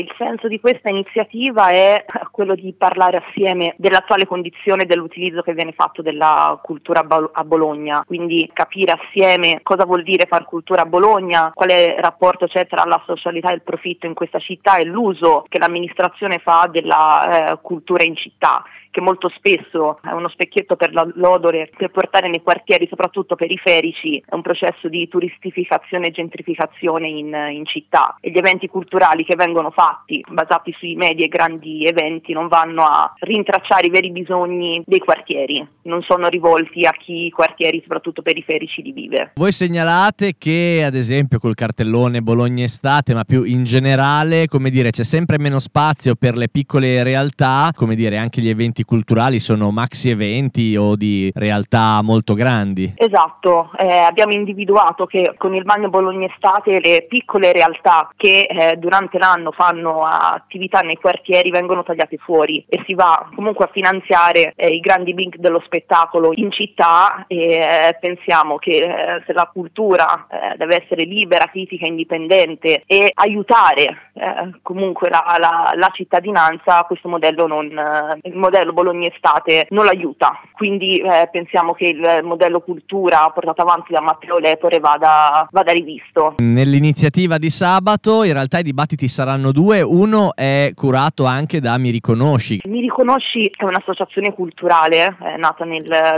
Il senso di questa iniziativa è quello di parlare assieme dell'attuale condizione dell'utilizzo che viene fatto della cultura a Bologna, quindi capire assieme cosa vuol dire far cultura a Bologna, quale rapporto c'è tra la socialità e il profitto in questa città e l'uso che l'amministrazione fa della cultura in città, che molto spesso è uno specchietto per l'odore, per portare nei quartieri, soprattutto periferici, è un processo di turistificazione e gentrificazione in città, e gli eventi culturali che vengono fatti, basati sui medi e grandi eventi, non vanno a rintracciare i veri bisogni dei quartieri, non sono rivolti a chi i quartieri, soprattutto periferici, li vive. Voi segnalate che, ad esempio, col cartellone Bologna Estate, ma più in generale, come dire, c'è sempre meno spazio per le piccole realtà, come dire, anche gli eventi culturali sono maxi eventi o di realtà molto grandi. Esatto, abbiamo individuato che con il Bagno Bologna Estate le piccole realtà che durante l'anno fanno attività nei quartieri vengono tagliate fuori e si va comunque a finanziare i grandi big dello spettacolo in città, e pensiamo che se la cultura deve essere libera, critica, indipendente e aiutare comunque la cittadinanza, questo modello il modello Bologna Estate non l'aiuta, quindi pensiamo che il modello cultura portato avanti da Matteo Lepore vada rivisto. Nell'iniziativa di sabato in realtà i dibattiti saranno due, uno è curato anche da Mi Riconosci. Mi Riconosci è un'associazione culturale nata nel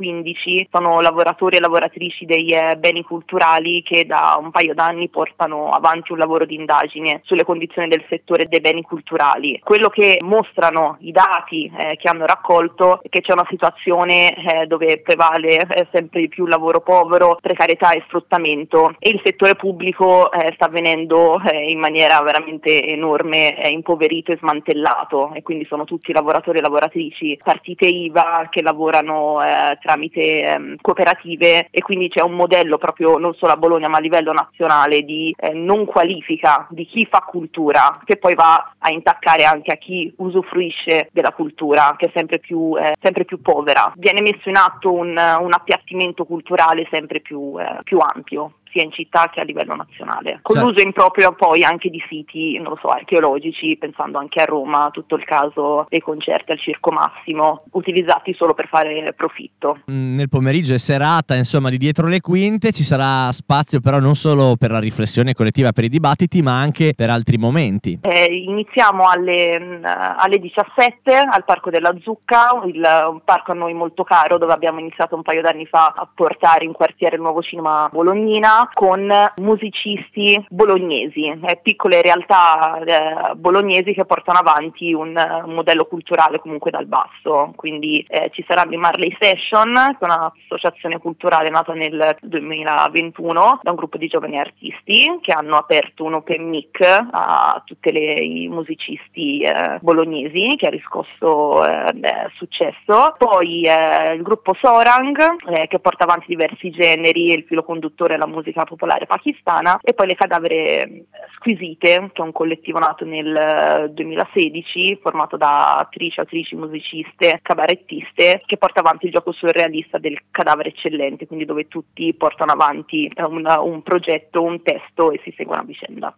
2015, sono lavoratori e lavoratrici dei beni culturali che da un paio d'anni portano avanti un lavoro di indagine sulle condizioni del settore dei beni culturali. Quello che mostrano i dati che hanno raccolto è che c'è una situazione dove prevale sempre di più lavoro povero, precarietà e sfruttamento, e il settore pubblico sta avvenendo in maniera veramente enorme, impoverito e smantellato, e quindi sono tutti lavoratori e lavoratrici, partite IVA che lavorano tramite cooperative, e quindi c'è un modello proprio non solo a Bologna ma a livello nazionale di non qualifica di chi fa cultura, che poi va a intaccare anche a chi usufruisce della cultura, che è sempre più povera. Viene messo in atto un appiattimento culturale sempre più ampio, sia in città che a livello nazionale, con l'uso improprio poi anche di siti, non lo so, archeologici, pensando anche a Roma, tutto il caso dei concerti al Circo Massimo, utilizzati solo per fare profitto. Nel pomeriggio e serata, insomma, di dietro le quinte ci sarà spazio però non solo per la riflessione collettiva, per i dibattiti, ma anche per altri momenti. Iniziamo alle 17 al Parco della Zucca, un parco a noi molto caro, dove abbiamo iniziato un paio d'anni fa a portare in quartiere il nuovo cinema Bolognina, con musicisti bolognesi, piccole realtà bolognesi che portano avanti un modello culturale comunque dal basso. Quindi ci saranno i Marley Session, che è un'associazione culturale nata nel 2021 da un gruppo di giovani artisti che hanno aperto un open mic a tutti i musicisti bolognesi, che ha riscosso successo. Poi il gruppo Sorang, che porta avanti diversi generi, il filo conduttore è la musica popolare pakistana, e poi le Cadavere Squisite, che è un collettivo nato nel 2016 formato da attrici, musiciste, cabarettiste, che porta avanti il gioco surrealista del cadavere eccellente, quindi dove tutti portano avanti un progetto, un testo e si seguono a vicenda.